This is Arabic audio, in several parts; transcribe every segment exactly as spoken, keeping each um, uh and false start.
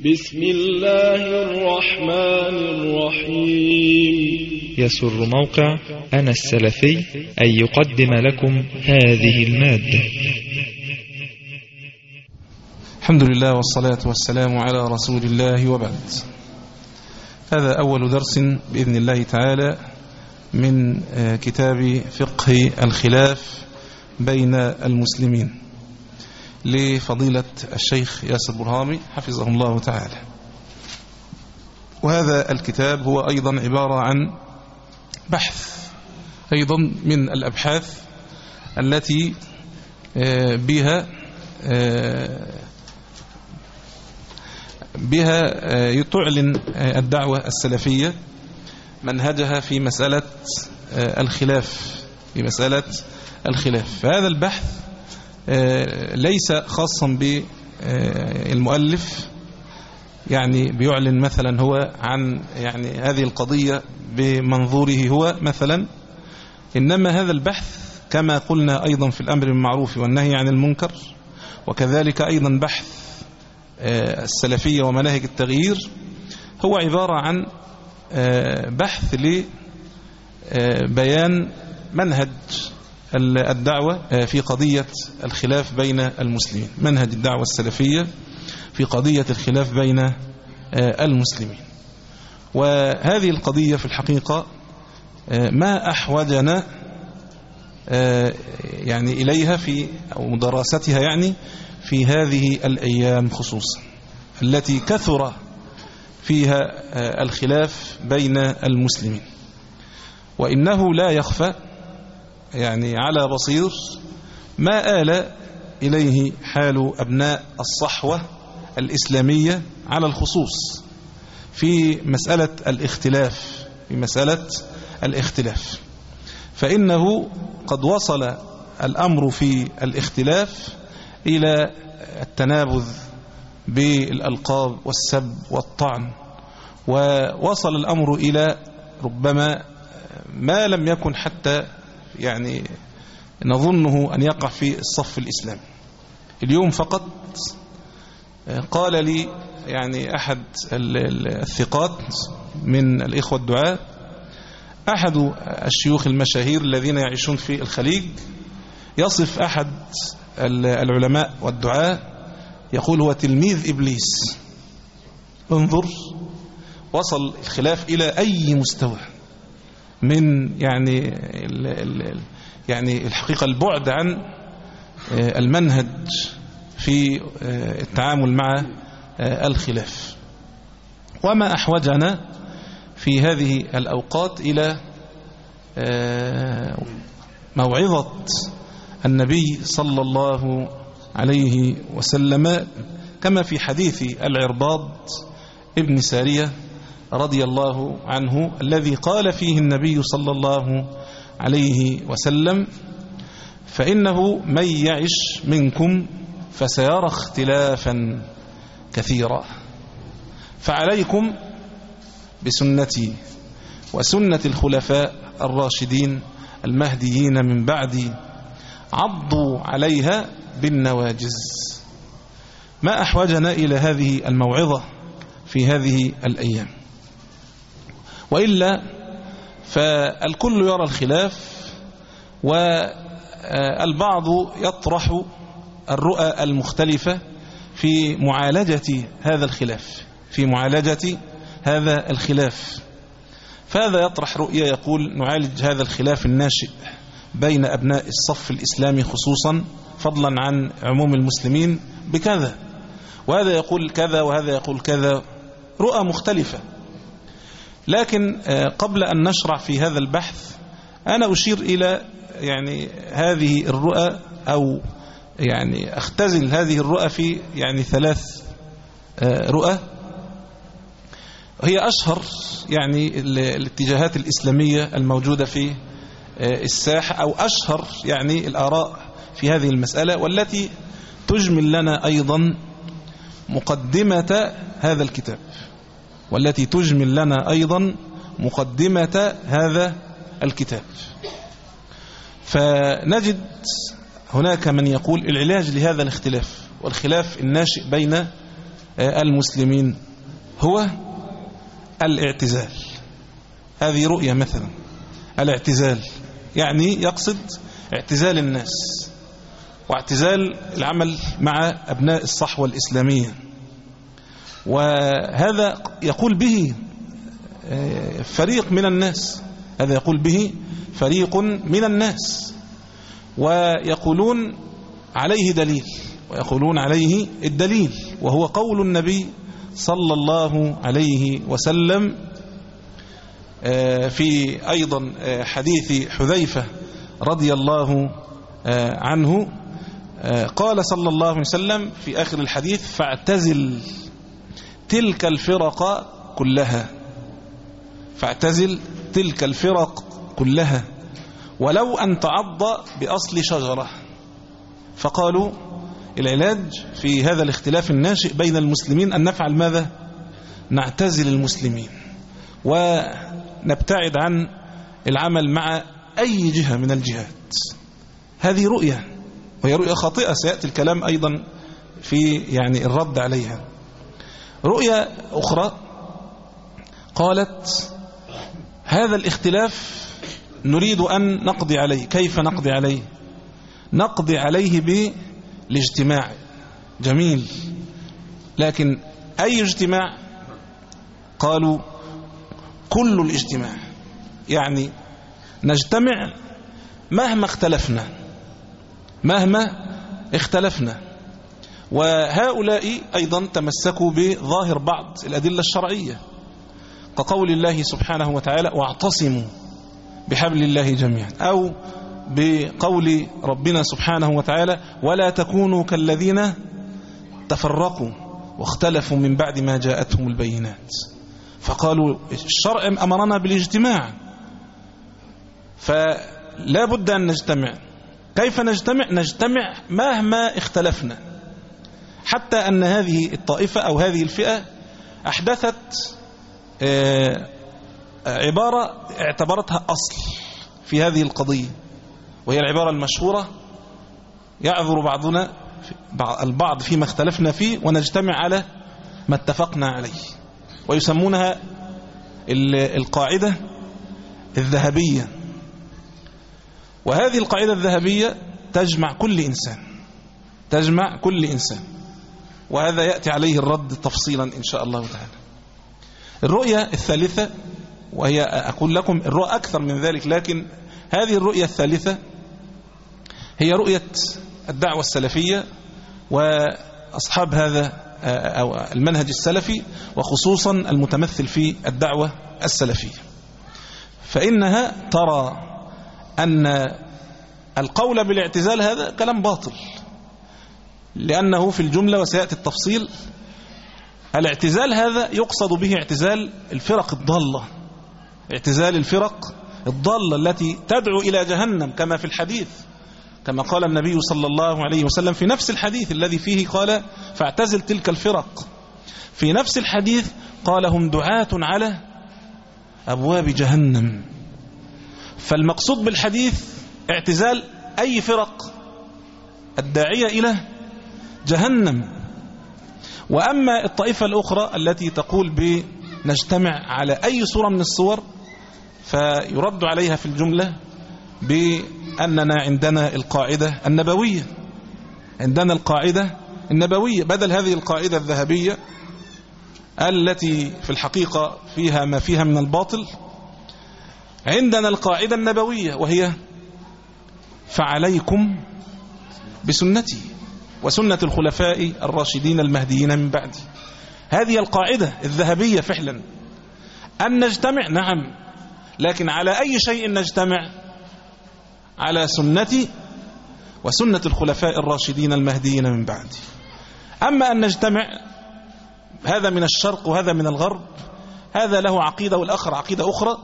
بسم الله الرحمن الرحيم. يسر موقع أنا السلفي أن يقدم لكم هذه المادة. الحمد لله والصلاة والسلام على رسول الله وبعد. هذا أول درس بإذن الله تعالى من كتاب فقه الخلاف بين المسلمين لفضيلة الشيخ ياسر برهامي حفظه الله تعالى. وهذا الكتاب هو أيضا عبارة عن بحث أيضا من الأبحاث التي بها بها تعلن الدعوة السلفية منهجها في مسألة الخلاف في مسألة الخلاف. فهذا البحث ليس خاصا بالمؤلف، يعني بيعلن مثلا هو عن يعني هذه القضية بمنظوره هو مثلا، إنما هذا البحث كما قلنا أيضا في الأمر بالمعروف والنهي عن المنكر، وكذلك أيضا بحث السلفية ومناهج التغيير، هو عبارة عن بحث لبيان منهج الدعوة في قضية الخلاف بين المسلمين، منهج الدعوة السلفية في قضية الخلاف بين المسلمين. وهذه القضية في الحقيقة ما أحوجنا يعني إليها في أو مدراستها يعني في هذه الأيام خصوصا التي كثر فيها الخلاف بين المسلمين. وإنه لا يخفى يعني على بصير ما آل إليه حال أبناء الصحوة الإسلامية على الخصوص في مسألة الاختلاف في مسألة الاختلاف فإنه قد وصل الأمر في الاختلاف إلى التنابذ بالألقاب والسب والطعن، ووصل الأمر إلى ربما ما لم يكن حتى يعني نظنه أن يقع في الصف الإسلامي. اليوم فقط قال لي يعني أحد الثقات من الإخوة الدعاة، أحد الشيوخ المشاهير الذين يعيشون في الخليج، يصف أحد العلماء والدعاة يقول هو تلميذ إبليس. انظر وصل الخلاف إلى أي مستوى من يعني ال ال يعني الحقيقة البعد عن المنهج في التعامل مع الخلاف. وما أحوجنا في هذه الأوقات إلى موعظة النبي صلى الله عليه وسلم كما في حديث العرباض ابن سارية رضي الله عنه الذي قال فيه النبي صلى الله عليه وسلم: فإنه من يعش منكم فسيرى اختلافا كثيرا، فعليكم بسنتي وسنة الخلفاء الراشدين المهديين من بعدي، عضوا عليها بالنواجز. ما أحوجنا إلى هذه الموعظة في هذه الأيام؟ وإلا فالكل يرى الخلاف، والبعض يطرح الرؤى المختلفة في معالجة هذا الخلاف في معالجة هذا الخلاف فهذا يطرح رؤية يقول نعالج هذا الخلاف الناشئ بين أبناء الصف الإسلامي خصوصا فضلا عن عموم المسلمين بكذا، وهذا يقول كذا وهذا يقول كذا، رؤى مختلفة. لكن قبل أن نشرع في هذا البحث أنا أشير إلى يعني هذه الرؤى أو يعني أختزل هذه الرؤى في يعني ثلاث رؤى هي أشهر يعني الاتجاهات الإسلامية الموجودة في الساحة، أو أشهر يعني الآراء في هذه المسألة، والتي تجمل لنا أيضا مقدمة هذا الكتاب والتي تجمل لنا أيضا مقدمة هذا الكتاب. فنجد هناك من يقول العلاج لهذا الاختلاف والخلاف الناشئ بين المسلمين هو الاعتزال. هذه رؤية مثلا الاعتزال، يعني يقصد اعتزال الناس واعتزال العمل مع أبناء الصحوة الإسلامية. وهذا يقول به فريق من الناس، هذا يقول به فريق من الناس، ويقولون عليه دليل، ويقولون عليه الدليل وهو قول النبي صلى الله عليه وسلم في أيضا حديث حذيفة رضي الله عنه، قال صلى الله عليه وسلم في آخر الحديث: فاعتزل تلك الفرق كلها، فاعتزل تلك الفرق كلها ولو أن تعض بأصل شجرة. فقالوا العلاج في هذا الاختلاف الناشئ بين المسلمين أن نفعل ماذا؟ نعتزل المسلمين ونبتعد عن العمل مع أي جهة من الجهات. هذه رؤية، وهي رؤية خاطئة، سيأتي الكلام أيضا في يعني الرد عليها. رؤية أخرى قالت: هذا الاختلاف نريد أن نقضي عليه. كيف نقضي عليه؟ نقضي عليه بالاجتماع. جميل، لكن أي اجتماع؟ قالوا كل الاجتماع، يعني نجتمع مهما اختلفنا، مهما اختلفنا. وهؤلاء أيضا تمسكوا بظاهر بعض الأدلة الشرعية كقول الله سبحانه وتعالى: واعتصموا بحبل الله جميعا، أو بقول ربنا سبحانه وتعالى: ولا تكونوا كالذين تفرقوا واختلفوا من بعد ما جاءتهم البينات. فقالوا الشرع أمرنا بالاجتماع، فلا بد أن نجتمع. كيف نجتمع؟ نجتمع مهما اختلفنا. حتى أن هذه الطائفة أو هذه الفئة أحدثت عبارة اعتبرتها أصل في هذه القضية، وهي العبارة المشهورة: يعذر بعضنا البعض فيما اختلفنا فيه ونجتمع على ما اتفقنا عليه. ويسمونها القاعدة الذهبية. وهذه القاعدة الذهبية تجمع كل إنسان، تجمع كل إنسان، وهذا يأتي عليه الرد تفصيلا إن شاء الله تعالى. الرؤية الثالثة، وهي أقول لكم الرؤية أكثر من ذلك، لكن هذه الرؤية الثالثة هي رؤية الدعوة السلفية وأصحاب هذا أو المنهج السلفي، وخصوصا المتمثل في الدعوة السلفية. فإنها ترى أن القول بالاعتزال هذا كلام باطل، لأنه في الجملة وسيأتي التفصيل الاعتزال هذا يقصد به اعتزال الفرق الضالة، اعتزال الفرق الضالة التي تدعو إلى جهنم، كما في الحديث، كما قال النبي صلى الله عليه وسلم في نفس الحديث الذي فيه قال: فاعتزل تلك الفرق. في نفس الحديث قال: هم دعاة على أبواب جهنم. فالمقصود بالحديث اعتزال أي فرق الداعية إلى جهنم. وأما الطائفة الأخرى التي تقول بنجتمع على أي صورة من الصور، فيرد عليها في الجملة بأننا عندنا القاعدة النبوية، عندنا القاعدة النبوية بدل هذه القاعدة الذهبية التي في الحقيقة فيها ما فيها من الباطل. عندنا القاعدة النبوية، وهي: فعليكم بسنتي وسنة الخلفاء الراشدين المهديين من بعدي. هذه القاعدة الذهبية فعلا، أن نجتمع، نعم، لكن على أي شيء نجتمع؟ على سنتي وسنة الخلفاء الراشدين المهديين من بعدي. أما أن نجتمع هذا من الشرق وهذا من الغرب، هذا له عقيدة والآخر عقيدة أخرى.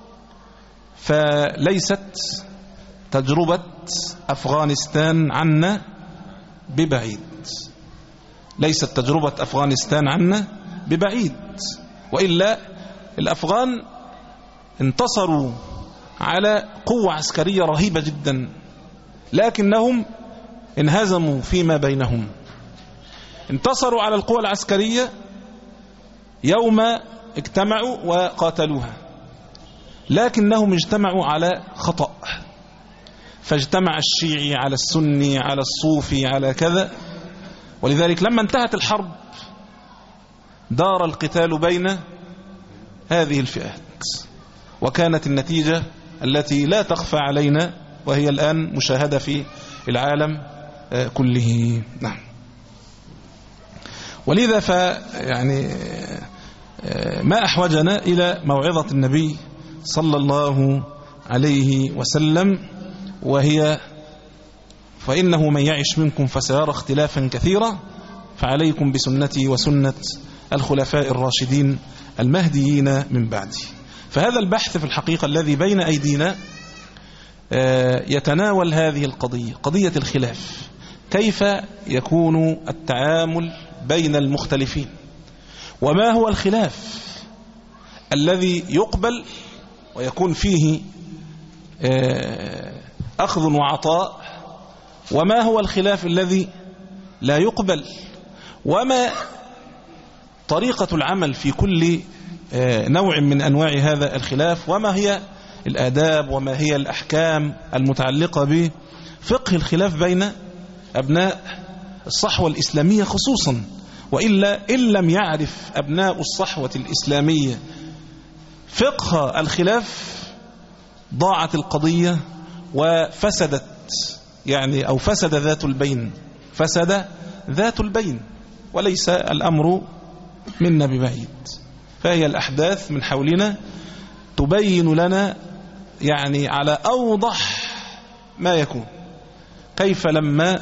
فليست تجربة أفغانستان عنا ببعيد، ليست تجربة أفغانستان عنا ببعيد، وإلا الأفغان انتصروا على قوة عسكرية رهيبة جدا، لكنهم انهزموا فيما بينهم. انتصروا على القوى العسكرية يوم اجتمعوا وقاتلوها، لكنهم اجتمعوا على خطأ، فاجتمع الشيعي على السني على الصوفي على كذا، ولذلك لما انتهت الحرب دار القتال بين هذه الفئات، وكانت النتيجة التي لا تخفى علينا وهي الآن مشاهدة في العالم كله. نعم. ولذا ف يعني ما أحوجنا إلى موعظة النبي صلى الله عليه وسلم، وهي فإنه من يعش منكم فسيرى اختلافا كثيرا فعليكم بسنتي وسنة الخلفاء الراشدين المهديين من بعدي. فهذا البحث في الحقيقة الذي بين أيدينا يتناول هذه القضية، قضية الخلاف، كيف يكون التعامل بين المختلفين، وما هو الخلاف الذي يقبل ويكون فيه أخذ وعطاء، وما هو الخلاف الذي لا يقبل، وما طريقة العمل في كل نوع من أنواع هذا الخلاف، وما هي الآداب وما هي الأحكام المتعلقة بفقه الخلاف بين أبناء الصحوة الإسلامية خصوصا. وإلا إن لم يعرف أبناء الصحوة الإسلامية فقه الخلاف ضاعت القضية وفسدت، يعني أو فسد ذات البين، فسد ذات البين، وليس الأمر منا ببعيد. فهي الأحداث من حولنا تبين لنا يعني على أوضح ما يكون كيف لما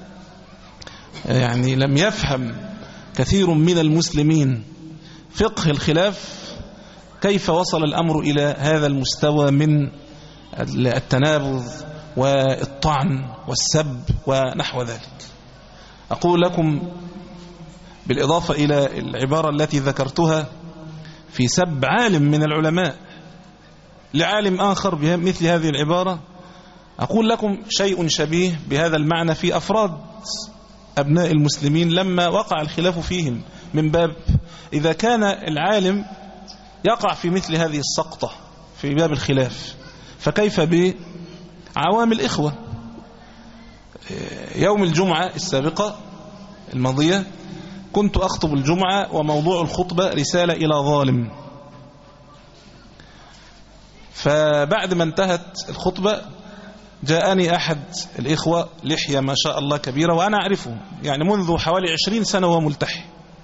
يعني لم يفهم كثير من المسلمين فقه الخلاف كيف وصل الأمر إلى هذا المستوى من التنابذ والطعن والسب ونحو ذلك. أقول لكم بالإضافة إلى العبارة التي ذكرتها في سب عالم من العلماء لعالم آخر بمثل هذه العبارة، أقول لكم شيء شبيه بهذا المعنى في أفراد أبناء المسلمين لما وقع الخلاف فيهم، من باب إذا كان العالم يقع في مثل هذه السقطة في باب الخلاف، فكيف بعوام الإخوة؟ يوم الجمعة السابقة الماضية كنت أخطب الجمعة، وموضوع الخطبة رسالة إلى ظالم. فبعد ما انتهت الخطبة جاءني أحد الإخوة لحية ما شاء الله كبيرة، وأنا أعرفه يعني منذ حوالي عشرين سنة وهو ملتحي،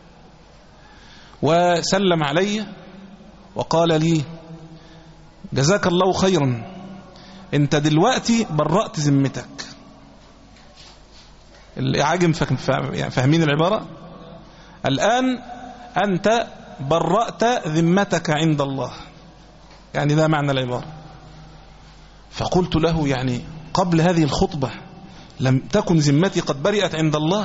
وسلم علي وقال لي جزاك الله خيرا، انت دلوقتي برأت ذمتك. العاجم فاهمين العبارة؟ الآن أنت برأت ذمتك عند الله، يعني ده معنى العبارة. فقلت له يعني قبل هذه الخطبة لم تكن ذمتي قد برئت عند الله؟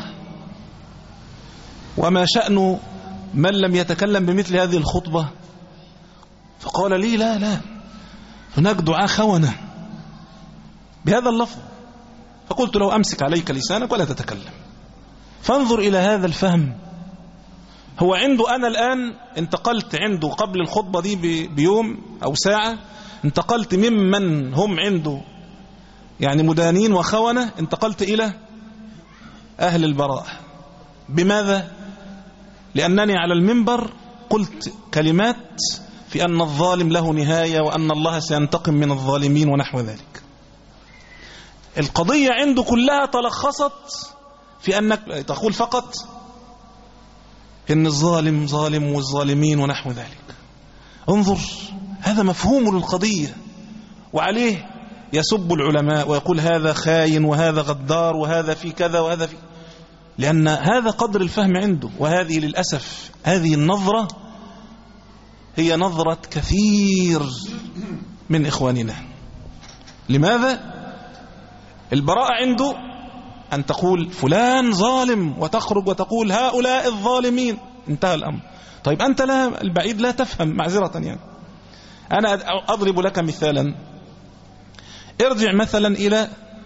وما شأن من لم يتكلم بمثل هذه الخطبة؟ فقال لي لا لا هناك دعاء خونة بهذا اللفظ. فقلت له أمسك عليك لسانك ولا تتكلم. فانظر إلى هذا الفهم. هو عنده أنا الآن انتقلت عنده قبل الخطبة دي بيوم أو ساعة، انتقلت ممن هم عنده يعني مدانين وخونة، انتقلت إلى أهل البراءة. بماذا؟ لأنني على المنبر قلت كلمات في أن الظالم له نهاية وأن الله سينتقم من الظالمين ونحو ذلك. القضية عنده كلها تلخصت في أنك تقول فقط إن الظالم ظالم والظالمين ونحو ذلك. انظر، هذا مفهوم للقضية، وعليه يسب العلماء ويقول هذا خاين وهذا غدار وهذا في كذا وهذا في، لأن هذا قدر الفهم عنده. وهذه للأسف هذه النظرة هي نظرة كثير من إخواننا. لماذا؟ البراءة عنده أن تقول فلان ظالم وتخرج وتقول هؤلاء الظالمين، انتهى الأمر. طيب أنت لا البعيد لا تفهم، معذرة يعني. أنا أضرب لك مثالا. ارجع مثلا إلى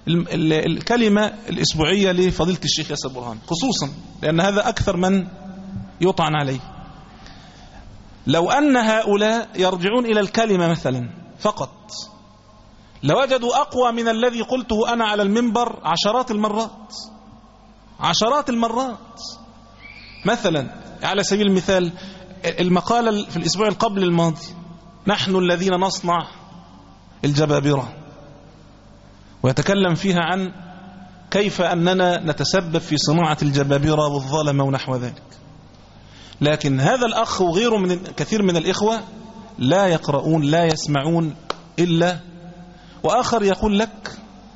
الكلمة الأسبوعية لفضيلة الشيخ ياسر برهان خصوصا، لأن هذا أكثر من يطعن عليه. لو أن هؤلاء يرجعون إلى الكلمة مثلا فقط لوجدوا أقوى من الذي قلته أنا على المنبر عشرات المرات عشرات المرات. مثلا على سبيل المثال المقالة في الأسبوع القبل الماضي، نحن الذين نصنع الجبابرة، ويتكلم فيها عن كيف أننا نتسبب في صناعة الجبابرة والظلمة ونحو ذلك. لكن هذا الأخ وغيره من كثير من الإخوة لا يقرؤون لا يسمعون إلا، وآخر يقول لك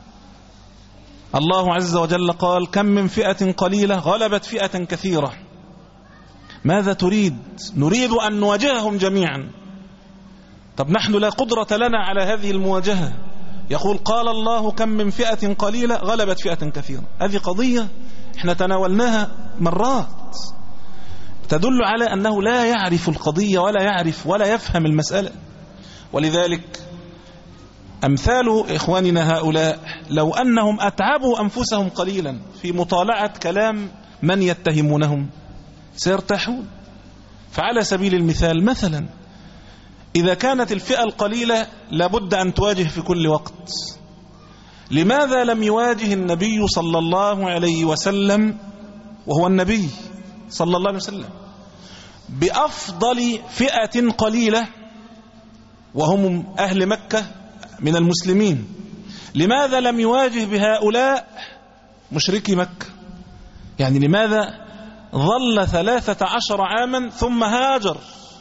الله عز وجل قال كم من فئة قليلة غلبت فئة كثيرة. ماذا تريد؟ نريد أن نواجههم جميعا. طب نحن لا قدرة لنا على هذه المواجهة. يقول قال الله كم من فئة قليلة غلبت فئة كثيرة. هذه قضية احنا تناولناها مرات تدل على أنه لا يعرف القضية ولا يعرف ولا يفهم المسألة. ولذلك أمثال إخواننا هؤلاء لو أنهم أتعبوا أنفسهم قليلا في مطالعة كلام من يتهمونهم سيرتاحون. فعلى سبيل المثال مثلا إذا كانت الفئة القليلة لابد أن تواجه في كل وقت، لماذا لم يواجه النبي صلى الله عليه وسلم وهو النبي صلى الله عليه وسلم بأفضل فئة قليلة وهم أهل مكة من المسلمين؟ لماذا لم يواجه بهؤلاء مشركي مكة؟ يعني لماذا ظل ثلاثة عشر عاما ثم هاجر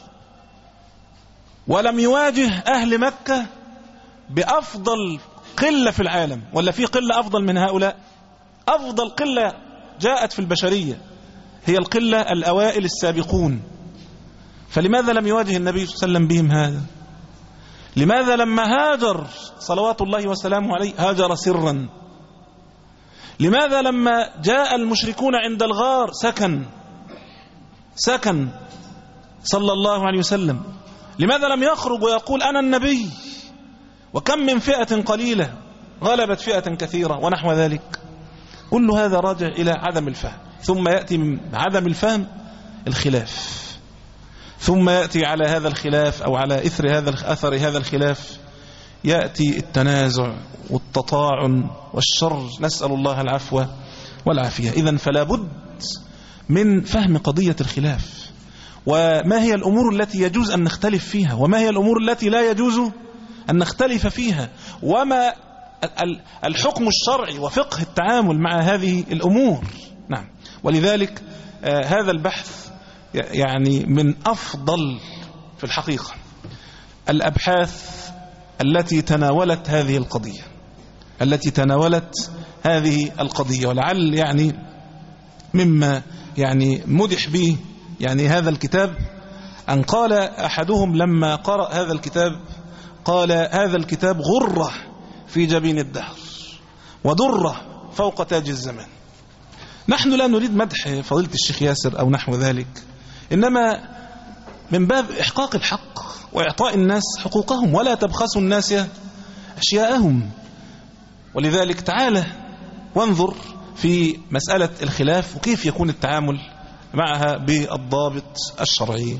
ولم يواجه أهل مكة بأفضل قلة في العالم؟ ولا في قلة أفضل من هؤلاء؟ أفضل قلة جاءت في البشرية هي القلة الأوائل السابقون. فلماذا لم يواجه النبي صلى الله عليه وسلم بهم هذا؟ لماذا لما هاجر صلوات الله وسلامه عليه هاجر سرا؟ لماذا لما جاء المشركون عند الغار سكن سكن صلى الله عليه وسلم؟ لماذا لم يخرج ويقول أنا النبي وكم من فئة قليلة غلبت فئة كثيرة ونحو ذلك؟ كل هذا راجع إلى عدم الفهم. ثم يأتي من عدم الفهم الخلاف، ثم يأتي على هذا الخلاف أو على إثر هذا أثر هذا الخلاف يأتي التنازع والتطاعن والشر، نسأل الله العفو والعافية. إذن فلا بد من فهم قضية الخلاف، وما هي الأمور التي يجوز أن نختلف فيها، وما هي الأمور التي لا يجوز أن نختلف فيها، وما الحكم الشرعي وفقه التعامل مع هذه الأمور. نعم. ولذلك آه هذا البحث يعني من أفضل في الحقيقة الأبحاث التي تناولت هذه القضية التي تناولت هذه القضية ولعل يعني مما يعني مدح به يعني هذا الكتاب أن قال أحدهم لما قرأ هذا الكتاب قال هذا الكتاب غرة في جبين الدهر ودرة فوق تاج الزمان. نحن لا نريد مدح فضيلة الشيخ ياسر أو نحو ذلك، إنما من باب إحقاق الحق وإعطاء الناس حقوقهم، ولا تبخسوا الناس أشياءهم. ولذلك تعالى وانظر في مسألة الخلاف وكيف يكون التعامل معها بالضابط الشرعي.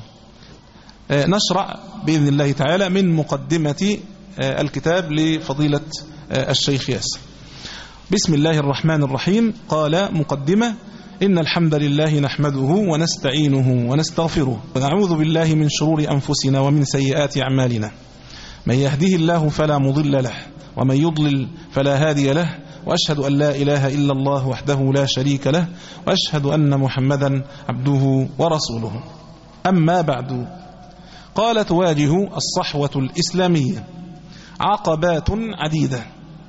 نشرع بإذن الله تعالى من مقدمة الكتاب لفضيلة الشيخ ياسر. بسم الله الرحمن الرحيم. قال مقدمة: إن الحمد لله نحمده ونستعينه ونستغفره ونعوذ بالله من شرور أنفسنا ومن سيئات أعمالنا، من يهده الله فلا مضل له ومن يضلل فلا هادي له، وأشهد أن لا إله إلا الله وحده لا شريك له، وأشهد أن محمدا عبده ورسوله. أما بعد، قال: تواجه الصحوة الإسلامية عقبات عديدة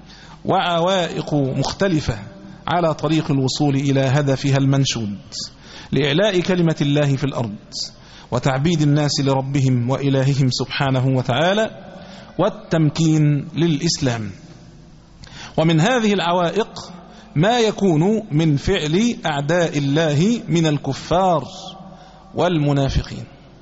وعوائق مختلفة على طريق الوصول إلى هدفها المنشود لإعلاء كلمة الله في الأرض وتعبيد الناس لربهم وإلههم سبحانه وتعالى والتمكين للإسلام. ومن هذه العوائق ما يكون من فعل أعداء الله من الكفار والمنافقين،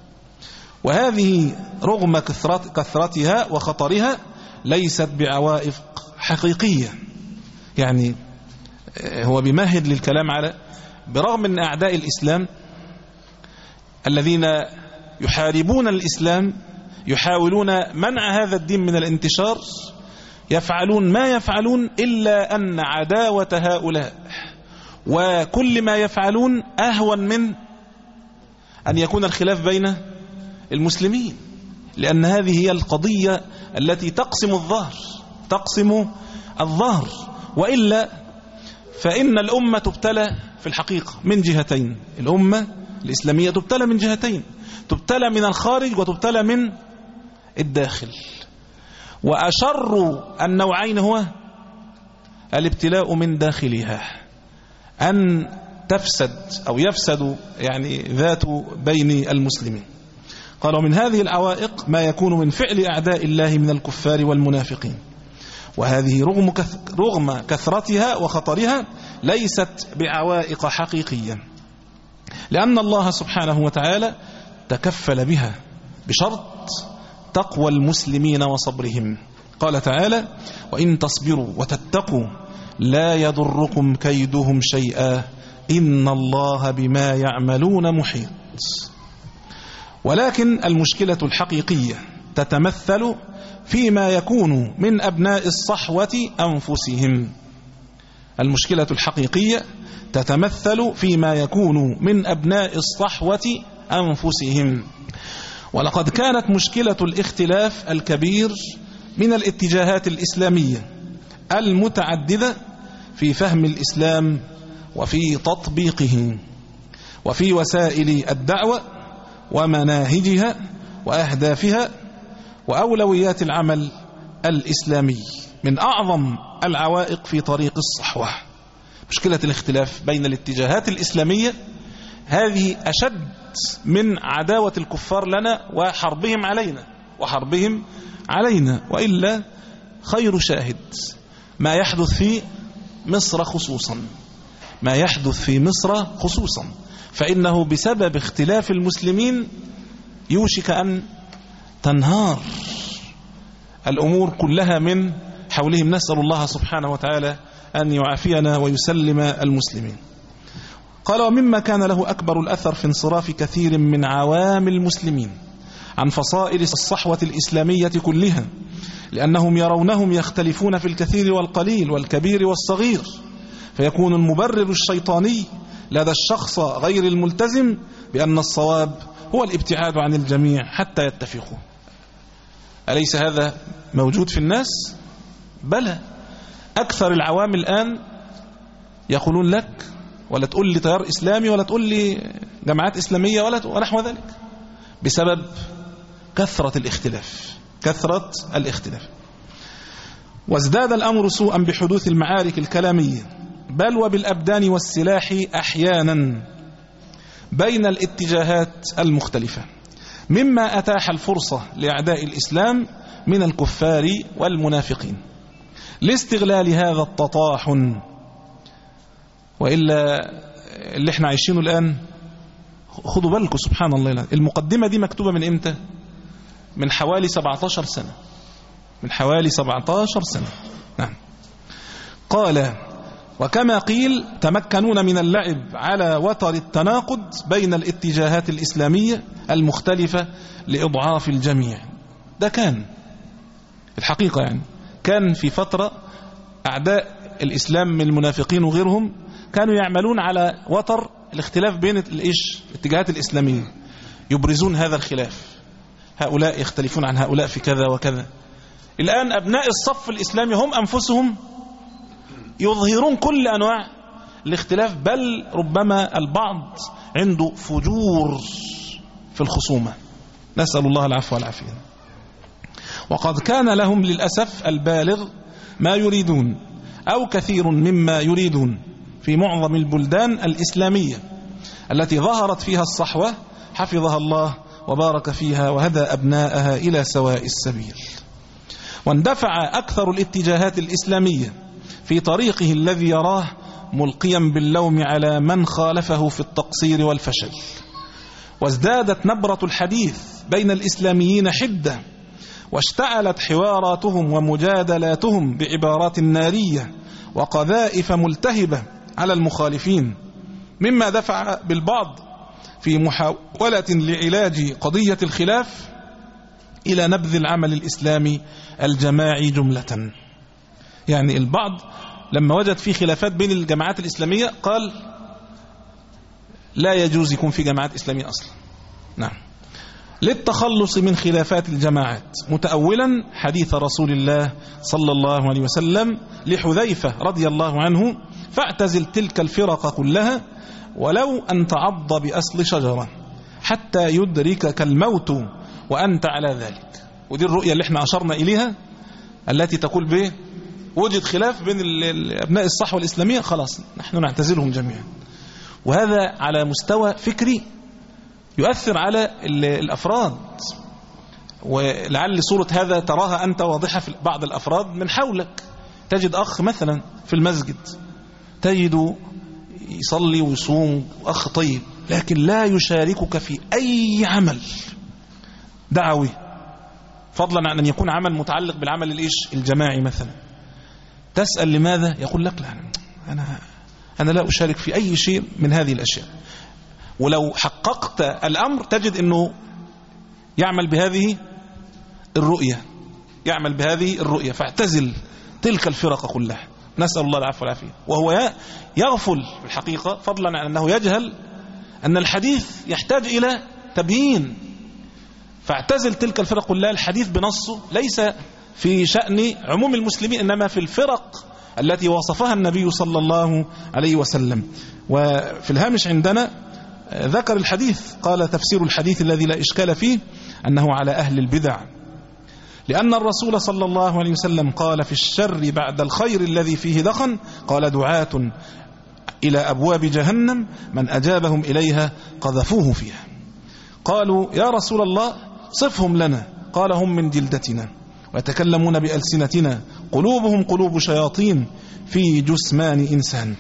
وهذه رغم كثرتها وخطرها ليست بعوائق حقيقية يعني هو بيمهد للكلام على برغم من أعداء الإسلام الذين يحاربون الإسلام يحاولون منع هذا الدين من الانتشار، يفعلون ما يفعلون إلا أن عداوة هؤلاء وكل ما يفعلون أهون من أن يكون الخلاف بين المسلمين، لأن هذه هي القضية التي تقسم الظهر تقسم الظهر وإلا فإن الأمة تبتلى في الحقيقة من جهتين. الأمة الإسلامية تبتلى من جهتين، تبتلى من الخارج وتبتلى من الداخل، وأشر النوعين هو الابتلاء من داخلها، أن تفسد أو يفسد يعني ذات بين المسلمين. قالوا من هذه العوائق ما يكون من فعل أعداء الله من الكفار والمنافقين، وهذه رغم رغم كثرتها وخطرها ليست بعوائق حقيقية، لأن الله سبحانه وتعالى تكفل بها بشرط تقوى المسلمين وصبرهم. قال تعالى: وإن تصبروا وتتقوا لا يضركم كيدهم شيئا إن الله بما يعملون محيط. ولكن المشكلة الحقيقية تتمثل فيما يكون من أبناء الصحوة أنفسهم. المشكلة الحقيقية تتمثل فيما يكون من أبناء الصحوة أنفسهم. ولقد كانت مشكلة الاختلاف الكبير من الاتجاهات الإسلامية المتعددة في فهم الإسلام وفي تطبيقه وفي وسائل الدعوة ومناهجها وأهدافها وأولويات العمل الإسلامي من أعظم العوائق في طريق الصحوة. مشكلة الاختلاف بين الاتجاهات الإسلامية هذه أشد من عداوة الكفار لنا وحربهم علينا وحربهم علينا وإلا خير شاهد ما يحدث في مصر خصوصا ما يحدث في مصر خصوصا فإنه بسبب اختلاف المسلمين يوشك أن تنهار الأمور كلها من حولهم. نسأل الله سبحانه وتعالى أن يعافينا ويسلم المسلمين. قال: ومما كان له أكبر الأثر في انصراف كثير من عوام المسلمين عن فصائل الصحوة الإسلامية كلها، لأنهم يرونهم يختلفون في الكثير والقليل والكبير والصغير، فيكون المبرر الشيطاني لدى الشخص غير الملتزم بأن الصواب هو الابتعاد عن الجميع حتى يتفقوا. أليس هذا موجود في الناس؟ بلى. أكثر العوام الآن يقولون لك ولا تقول لي تيار إسلامي ولا تقول لي جماعات إسلامية ولا ونحو ذلك، بسبب كثرة الاختلاف كثرة الاختلاف. وازداد الأمر سوءا بحدوث المعارك الكلامية بل وبالأبدان والسلاح أحيانا بين الاتجاهات المختلفة، مما أتاح الفرصة لأعداء الإسلام من الكفار والمنافقين لاستغلال هذا التطاحن. وإلا اللي احنا عايشينه الآن، خدوا بالكم سبحان الله، المقدمة دي مكتوبة من امتى؟ من حوالي سبعة عشر سنة من حوالي سبعة عشر سنة. نعم. قال: وكما قيل تمكنون من اللعب على وتر التناقض بين الاتجاهات الإسلامية المختلفة لإضعاف الجميع. ده كان الحقيقة يعني كان في فترة أعداء الإسلام من المنافقين وغيرهم كانوا يعملون على وتر الاختلاف بين الإيش الاتجاهات الإسلامية، يبرزون هذا الخلاف، هؤلاء يختلفون عن هؤلاء في كذا وكذا. الآن أبناء الصف الإسلامي هم أنفسهم يظهرون كل أنواع الاختلاف، بل ربما البعض عنده فجور في الخصومة، نسأل الله العفو والعافية. وقد كان لهم للأسف البالغ ما يريدون أو كثير مما يريدون في معظم البلدان الإسلامية التي ظهرت فيها الصحوة، حفظها الله وبارك فيها وهدى أبناءها إلى سواء السبيل. واندفع أكثر الاتجاهات الإسلامية في طريقه الذي يراه ملقيا باللوم على من خالفه في التقصير والفشل، وازدادت نبرة الحديث بين الإسلاميين حدة، واشتعلت حواراتهم ومجادلاتهم بعبارات نارية وقذائف ملتهبة على المخالفين، مما دفع بالبعض في محاولة لعلاج قضية الخلاف إلى نبذ العمل الإسلامي الجماعي جملة. يعني البعض لما وجد في خلافات بين الجماعات الإسلامية قال لا يجوز يكون في جماعات إسلامية أصلا. نعم، للتخلص من خلافات الجماعات، متأولا حديث رسول الله صلى الله عليه وسلم لحذيفة رضي الله عنه: فاعتزل تلك الفرق كلها ولو أن تعض بأصل شجرة حتى يدركك الموت وأنت على ذلك. ودي الرؤية اللي احنا أشرنا إليها التي تقول به وجد خلاف بين أبناء الصحوة الإسلامية، خلاص نحن نعتزلهم جميعا. وهذا على مستوى فكري يؤثر على الأفراد، ولعل صورة هذا تراها أنت واضحة في بعض الأفراد من حولك. تجد أخ مثلا في المسجد تجد يصلي ويصوم، أخ طيب، لكن لا يشاركك في أي عمل دعوي، فضلا عن أن يكون عمل متعلق بالعمل الإيش الجماعي مثلا. تسأل لماذا؟ يقول لك لا، أنا أنا لا أشارك في أي شيء من هذه الأشياء. ولو حققت الأمر تجد أنه يعمل بهذه الرؤية يعمل بهذه الرؤية فاعتزل تلك الفرق كلها، نسأل الله العفو والعافية. وهو يغفل في الحقيقة، فضلا عن أنه يجهل أن الحديث يحتاج إلى تبيين. فاعتزل تلك الفرق كلها، الحديث بنصه ليس في شأن عموم المسلمين، إنما في الفرق التي وصفها النبي صلى الله عليه وسلم. وفي الهامش عندنا ذكر الحديث، قال: تفسير الحديث الذي لا إشكال فيه أنه على أهل البدع، لأن الرسول صلى الله عليه وسلم قال في الشر بعد الخير الذي فيه دخن، قال: دعاة إلى أبواب جهنم من أجابهم إليها قذفوه فيها. قالوا: يا رسول الله صفهم لنا. قال: هم من جلدتنا ويتكلمون بألسنتنا، قلوبهم قلوب شياطين في جثمان إنسان.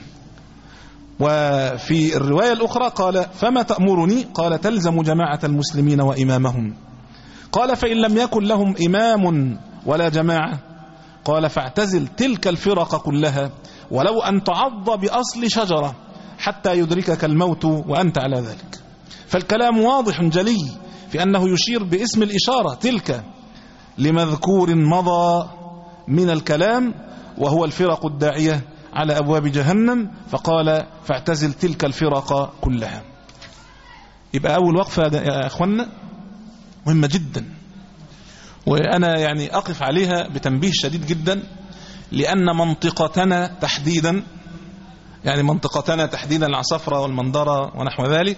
وفي الرواية الأخرى قال: فما تأمرني؟ قال: تلزم جماعة المسلمين وإمامهم. قال: فإن لم يكن لهم إمام ولا جماعة؟ قال: فاعتزل تلك الفرق كلها ولو أن تعض بأصل شجرة حتى يدركك الموت وأنت على ذلك. فالكلام واضح جلي في أنه يشير باسم الإشارة تلك لمذكور مضى من الكلام، وهو الفرق الداعية على أبواب جهنم، فقال: فاعتزل تلك الفرق كلها. يبقى أول وقفة يا أخوانا مهمة جدا، وأنا يعني أقف عليها بتنبيه شديد جدا، لأن منطقتنا تحديدا يعني منطقتنا تحديدا العصفرة والمنظرة ونحو ذلك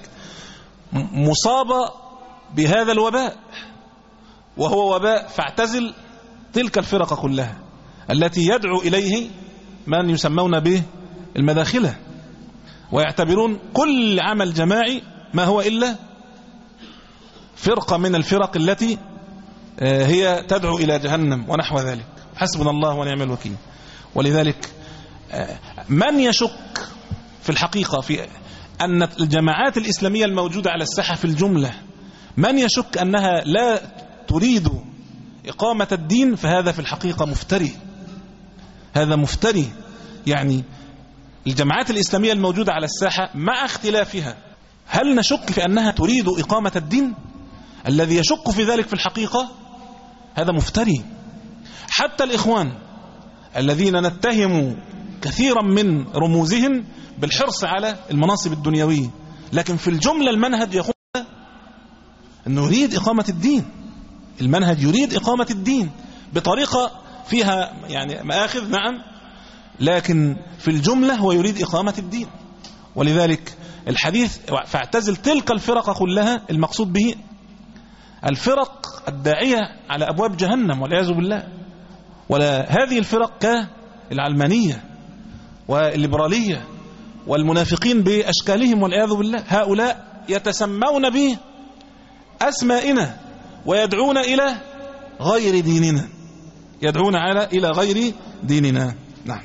مصابة بهذا الوباء، وهو وباء فاعتزل تلك الفرق كلها التي يدعو إليه من يسمون به المداخلة، ويعتبرون كل عمل جماعي ما هو إلا فرقة من الفرق التي هي تدعو إلى جهنم ونحو ذلك. حسبنا الله ونعم الوكيل. ولذلك من يشك في الحقيقة في أن الجماعات الإسلامية الموجودة على الساحة في الجملة من يشك أنها لا تريد إقامة الدين، فهذا في الحقيقة مفتري. هذا مفتري. يعني الجماعات الإسلامية الموجودة على الساحة مع اختلافها، هل نشك في أنها تريد إقامة الدين؟ الذي يشك في ذلك في الحقيقة هذا مفتري. حتى الإخوان الذين نتهم كثيرا من رموزهم بالحرص على المناصب الدنيوية، لكن في الجملة المنهج يقول أنه يريد إقامة الدين. المنهج يريد إقامة الدين بطريقة فيها يعني مآخذ، نعم، لكن في الجملة هو يريد إقامة الدين. ولذلك الحديث فاعتزل تلك الفرق كلها المقصود به الفرق الداعية على أبواب جهنم والعياذ بالله. ولا هذه الفرق كالعلمانية والليبرالية والمنافقين بأشكالهم والعياذ بالله، هؤلاء يتسمون به أسمائنا ويدعون إلى غير ديننا، يدعون على إلى غير ديننا. نعم.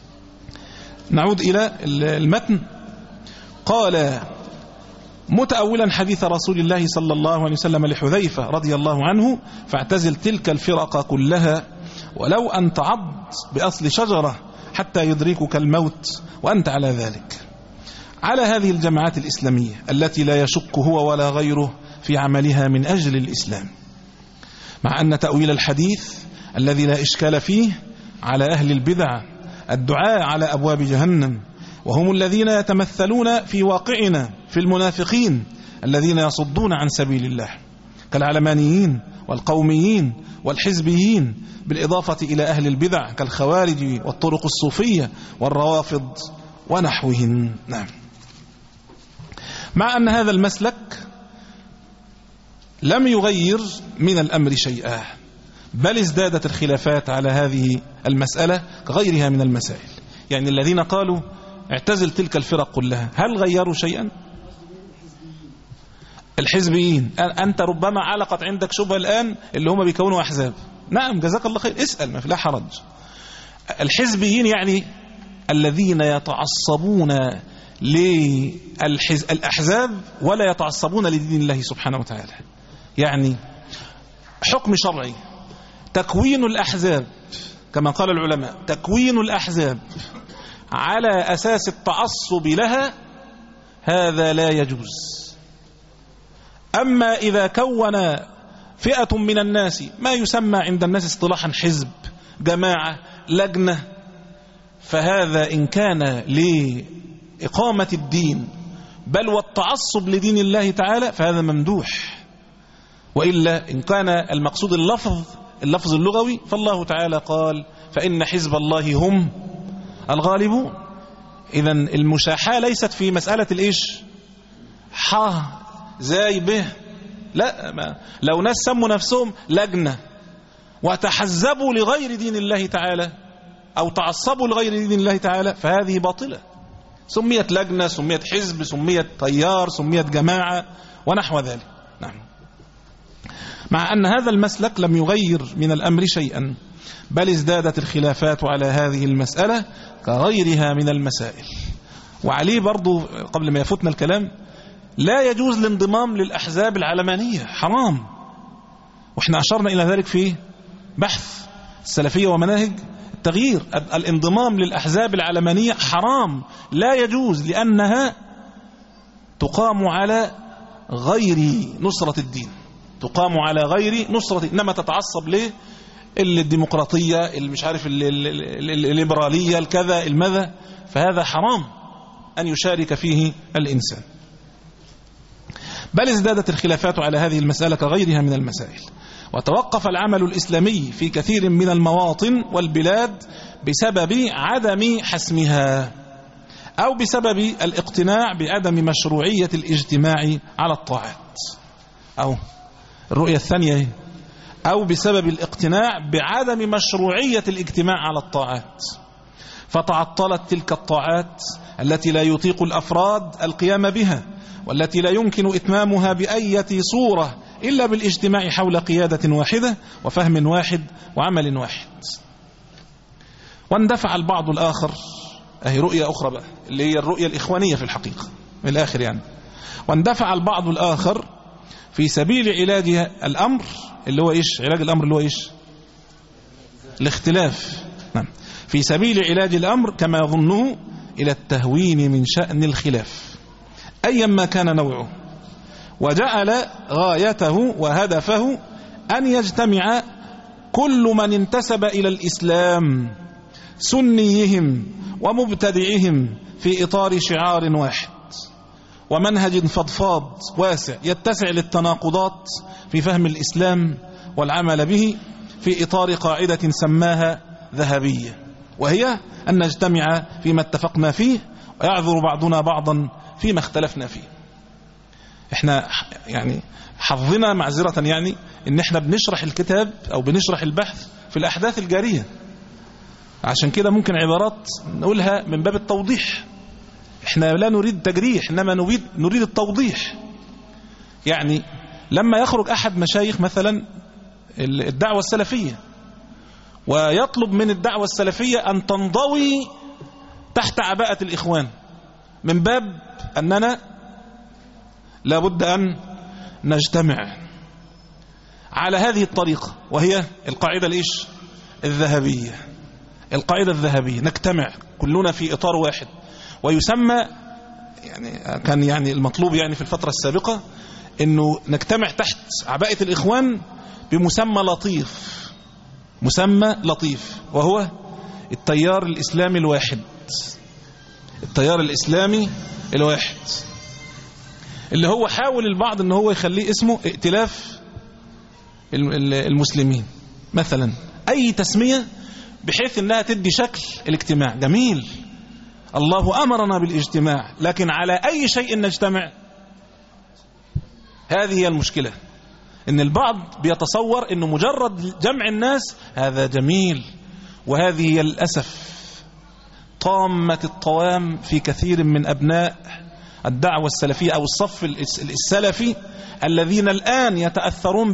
نعود إلى المتن. قال متأولا حديث رسول الله صلى الله عليه وسلم لحذيفة رضي الله عنه: فاعتزل تلك الفرق كلها ولو أن تعض بأصل شجرة حتى يدركك الموت وأنت على ذلك. على هذه الجماعات الإسلامية التي لا يشك هو ولا غيره في عملها من أجل الإسلام، مع أن تأويل الحديث الذي لا إشكال فيه على أهل البدع الدعاء على أبواب جهنم، وهم الذين يتمثلون في واقعنا في المنافقين الذين يصدون عن سبيل الله كالعلمانيين والقوميين والحزبيين، بالإضافة إلى أهل البدع كالخوارج والطرق الصوفية والروافض ونحوهم. نعم. مع أن هذا المسلك لم يغير من الأمر شيئا، بل ازدادت الخلافات على هذه المسألة كغيرها من المسائل. يعني الذين قالوا اعتزل تلك الفرق كلها، هل غيروا شيئا؟ الحزبيين، أنت ربما علقت عندك شبهة الآن اللي هم بيكونوا أحزاب. نعم، جزاك الله خير، اسأل، ما في لا حرج. الحزبيين يعني الذين يتعصبون للأحزاب ولا يتعصبون لدين الله سبحانه وتعالى. يعني حكم شرعي، تكوين الأحزاب كما قال العلماء، تكوين الأحزاب على أساس التعصب لها هذا لا يجوز. أما إذا كون فئة من الناس ما يسمى عند الناس اصطلاحا حزب، جماعة، لجنة، فهذا إن كان لإقامة الدين بل والتعصب لدين الله تعالى فهذا ممدوح. وإلا إن كان المقصود اللفظ اللفظ اللغوي فالله تعالى قال فإن حزب الله هم الغالبون. إذن المشاحة ليست في مسألة الإيش حا زي به، لا، ما لو ناس سموا نفسهم لجنة وتحزبوا لغير دين الله تعالى أو تعصبوا لغير دين الله تعالى فهذه باطلة، سميت لجنة، سميت حزب، سميت تيار، سميت جماعة ونحو ذلك. نعم. مع أن هذا المسلك لم يغير من الأمر شيئا، بل ازدادت الخلافات على هذه المسألة كغيرها من المسائل. وعليه برضو قبل ما يفوتنا الكلام، لا يجوز الانضمام للأحزاب العلمانية، حرام. وإحنا أشرنا إلى ذلك في بحث السلفية ومناهج التغيير. الانضمام للأحزاب العلمانية حرام، لا يجوز، لأنها تقام على غير نصرة الدين، تقام على غير نصرة، إنما تتعصب ليه الديمقراطية، المش عارف الليبرالية، الكذا المذا، فهذا حرام أن يشارك فيه الإنسان. بل ازدادت الخلافات على هذه المسألة كغيرها من المسائل. وتوقف العمل الإسلامي في كثير من المواطن والبلاد بسبب عدم حسمها، أو بسبب الاقتناع بعدم مشروعية الاجتماع على الطاعات، أو الرؤية الثانية، أو بسبب الاقتناع بعدم مشروعية الاجتماع على الطاعات، فتعطلت تلك الطاعات التي لا يطيق الأفراد القيام بها، والتي لا يمكن إتمامها بأية صورة إلا بالاجتماع حول قيادة واحدة وفهم واحد وعمل واحد. واندفع البعض الآخر، أهي رؤية أخرى بقى اللي هي الرؤية الإخوانية في الحقيقة من الآخر يعني، واندفع البعض الآخر في سبيل علاج الأمر اللي هو إيش؟ علاج الأمر اللي هو إيش؟ الاختلاف. نعم. في سبيل علاج الأمر كما يظنه إلى التهوين من شأن الخلاف أيا ما كان نوعه، وجعل غايته وهدفه أن يجتمع كل من انتسب إلى الإسلام، سنيهم ومبتدعهم، في إطار شعار واحد ومنهج فضفاض واسع يتسع للتناقضات في فهم الإسلام والعمل به، في إطار قاعدة سماها ذهبية، وهي أن نجتمع فيما اتفقنا فيه ويعذر بعضنا بعضا فيما اختلفنا فيه. احنا يعني حظنا معذرة يعني ان احنا بنشرح الكتاب او بنشرح البحث في الأحداث الجارية، عشان كده ممكن عبارات نقولها من باب التوضيح. احنا لا نريد تجريح، انما نريد نريد التوضيح. يعني لما يخرج احد مشايخ مثلا الدعوة السلفية ويطلب من الدعوة السلفية ان تنضوي تحت عباءة الإخوان، من باب أننا لابد أن نجتمع على هذه الطريقة، وهي القاعدة الإيش؟ الذهبية، القاعدة الذهبية، نجتمع كلنا في إطار واحد، ويسمى يعني كان يعني المطلوب يعني في الفترة السابقة إنه نجتمع تحت عباءة الإخوان بمسمى لطيف، مسمى لطيف، وهو التيار الإسلامي الواحد. التيار الإسلامي الواحد اللي هو حاول البعض إن هو يخليه اسمه ائتلاف المسلمين مثلا، أي تسمية بحيث إنها تدي شكل الاجتماع. جميل، الله أمرنا بالاجتماع، لكن على أي شيء نجتمع؟ هذه هي المشكلة، إن البعض بيتصور إنه مجرد جمع الناس هذا جميل، وهذه هي للأسف طامة الطوام في كثير من أبناء الدعوة السلفية أو الصف السلفي الذين الآن يتأثرون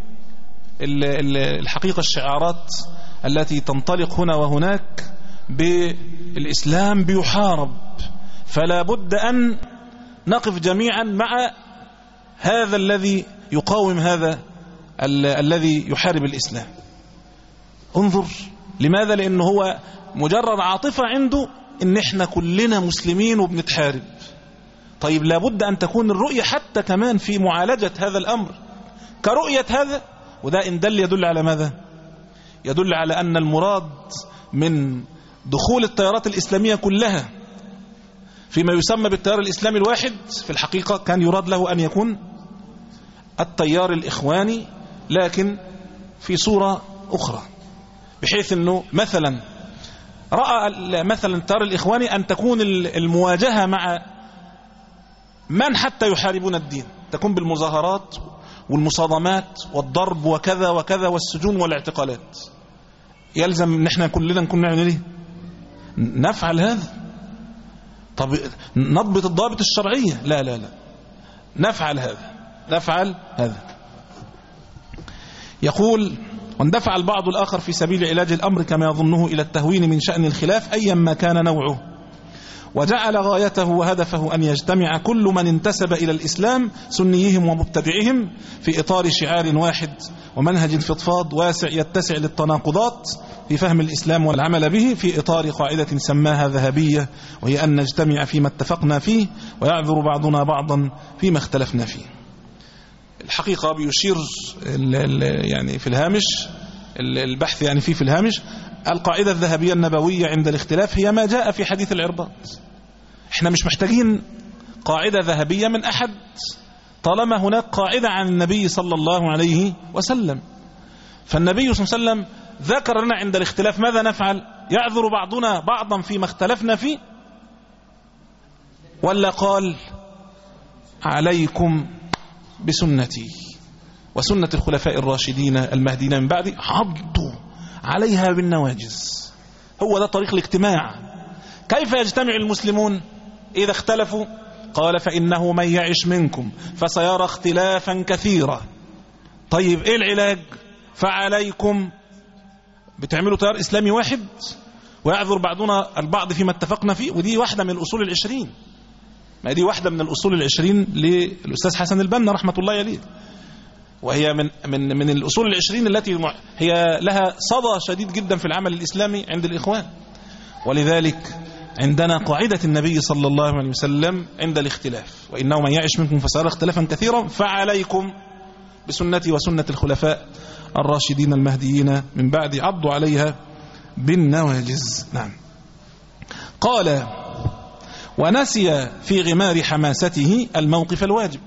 بالحقيقة الشعارات التي تنطلق هنا وهناك بالإسلام بيحارب، فلا بد أن نقف جميعا مع هذا الذي يقاوم هذا ال الذي يحارب الإسلام. انظر لماذا؟ لأنه هو مجرد عاطفة عنده إن إحنا كلنا مسلمين وبنتحارب. طيب لابد أن تكون الرؤية حتى كمان في معالجة هذا الأمر كرؤية هذا، وده إن دل يدل على ماذا؟ يدل على أن المراد من دخول التيارات الإسلامية كلها فيما يسمى بالتيار الإسلامي الواحد في الحقيقة كان يراد له أن يكون التيار الإخواني، لكن في صورة أخرى، بحيث أنه مثلا رأى مثلا التيار الإخواني أن تكون المواجهة مع من حتى يحاربون الدين تكون بالمظاهرات والمصادمات والضرب وكذا وكذا والسجون والاعتقالات. يلزم ان احنا كلنا نكون نعمل ايه؟ نفعل هذا. طب نضبط الضوابط الشرعية؟ لا لا لا، نفعل هذا، نفعل هذا. يقول: واندفع البعض الآخر في سبيل علاج الأمر كما يظنه إلى التهوين من شأن الخلاف أيا ما كان نوعه، وجعل غايته وهدفه أن يجتمع كل من انتسب إلى الإسلام سنيهم ومبتدعهم في إطار شعار واحد ومنهج فضفاض واسع يتسع للتناقضات في فهم الإسلام والعمل به في إطار قاعدة سماها ذهبية، وهي أن نجتمع فيما اتفقنا فيه ويعذر بعضنا بعضا فيما اختلفنا فيه. الحقيقة بيشير يعني في الهامش البحث يعني فيه في الهامش القاعدة الذهبية النبوية عند الاختلاف هي ما جاء في حديث العرباط. احنا مش محتاجين قاعدة ذهبية من أحد طالما هناك قاعدة عن النبي صلى الله عليه وسلم. فالنبي صلى الله عليه وسلم ذكر لنا عند الاختلاف ماذا نفعل؟ يعذر بعضنا بعضا فيما اختلفنا فيه، ولا قال عليكم بسنتي وسنة الخلفاء الراشدين المهديين من بعدي عضوا عليها بالنواجز؟ هو ده طريق الاجتماع. كيف يجتمع المسلمون إذا اختلفوا؟ قال فإنه من يعش منكم فسيرى اختلافا كثيرا. طيب إيه العلاج؟ فعليكم بتعملوا تيار إسلامي واحد ويعذر بعضنا البعض فيما اتفقنا فيه. ودي واحدة من الأصول العشرين، ما دي واحدة من الأصول العشرين للأستاذ حسن البنا رحمة الله عليه، وهي من من من الأصول العشرين التي هي لها صدى شديد جدا في العمل الإسلامي عند الإخوان. ولذلك عندنا قاعدة النبي صلى الله عليه وسلم عند الاختلاف: وإنه من يعش منكم فسيرى اختلافا كثيرا فعليكم بسنتي وسنة الخلفاء الراشدين المهديين من بعد عضوا عليها بالنواجز. نعم. قال: ونسي في غمار حماسته الموقف الواجب،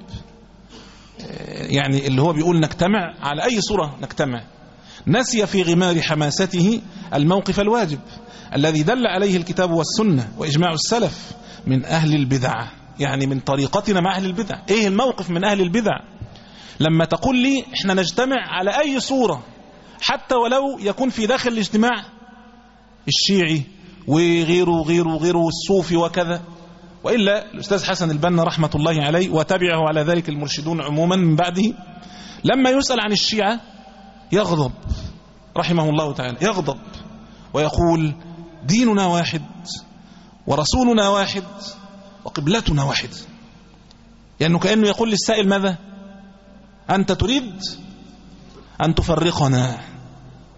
يعني اللي هو بيقول نجتمع على أي صورة نجتمع. نسي في غمار حماسته الموقف الواجب الذي دل عليه الكتاب والسنة وإجماع السلف من أهل البدع، يعني من طريقتنا مع أهل البدع. إيه الموقف من أهل البدع؟ لما تقول لي إحنا نجتمع على أي صورة حتى ولو يكون في داخل الاجتماع الشيعي وغيره وغيره وغيره والصوفي وكذا، وإلا الأستاذ حسن البنا رحمة الله عليه وتبعه على ذلك المرشدون عموما من بعده لما يسأل عن الشيعة يغضب رحمه الله تعالى، يغضب ويقول ديننا واحد ورسولنا واحد وقبلتنا واحد. لأنه يعني كأنه يقول للسائل ماذا؟ أنت تريد أن تفرقنا،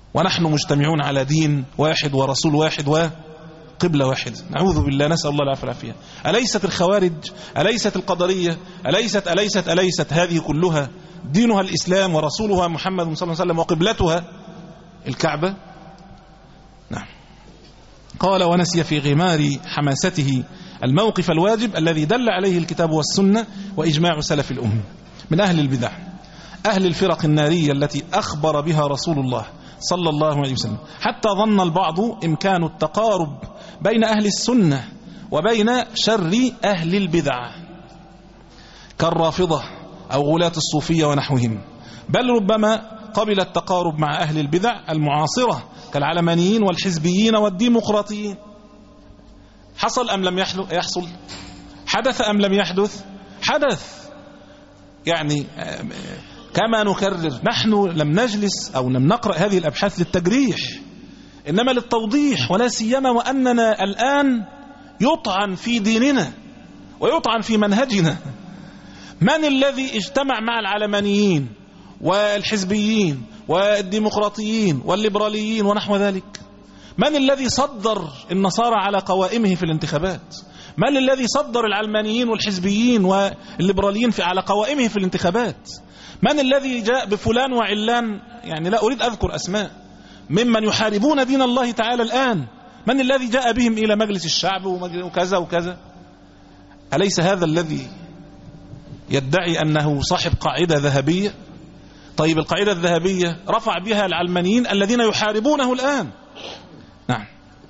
ونحن مجتمعون على دين واحد ورسول واحد وقبلة واحد. نعوذ بالله، نسأل الله العافية والعافية. أليست الخوارج، أليست القدرية، أليست أليست أليست هذه كلها دينها الإسلام ورسولها محمد صلى الله عليه وسلم وقبلتها الكعبة؟ نعم. قال: ونسي في غمار حماسته الموقف الواجب الذي دل عليه الكتاب والسنة وإجماع سلف الأمة من أهل البدع، أهل الفرق النارية التي أخبر بها رسول الله صلى الله عليه وسلم، حتى ظن البعض إمكان التقارب بين أهل السنة وبين شر أهل البدع كالرافضة أو غلاة الصوفية ونحوهم، بل ربما قبل التقارب مع أهل البدع المعاصرة كالعلمانيين والحزبيين والديمقراطيين. حصل أم لم يحصل؟ حدث أم لم يحدث؟ حدث. يعني كما نكرر، نحن لم نجلس أو لم نقرأ هذه الأبحاث للتجريح، إنما للتوضيح، ولا سيما وأننا الآن يطعن في ديننا ويطعن في منهجنا. من الذي اجتمع مع العلمانيين والحزبيين والديمقراطيين والليبراليين ونحو ذلك؟ من الذي صدر النصارى على قوائمه في الانتخابات؟ من الذي صدر العلمانيين والحزبيين والليبراليين في على قوائمه في الانتخابات؟ من الذي جاء بفلان وعلان، يعني لا أريد أذكر أسماء، ممن يحاربون دين الله تعالى الآن؟ من الذي جاء بهم إلى مجلس الشعب وكذا وكذا؟ أليس هذا الذي يدعي أنه صاحب قاعدة ذهبية؟ طيب القاعدة الذهبية رفع بها العلمانيين الذين يحاربونه الآن. نعم.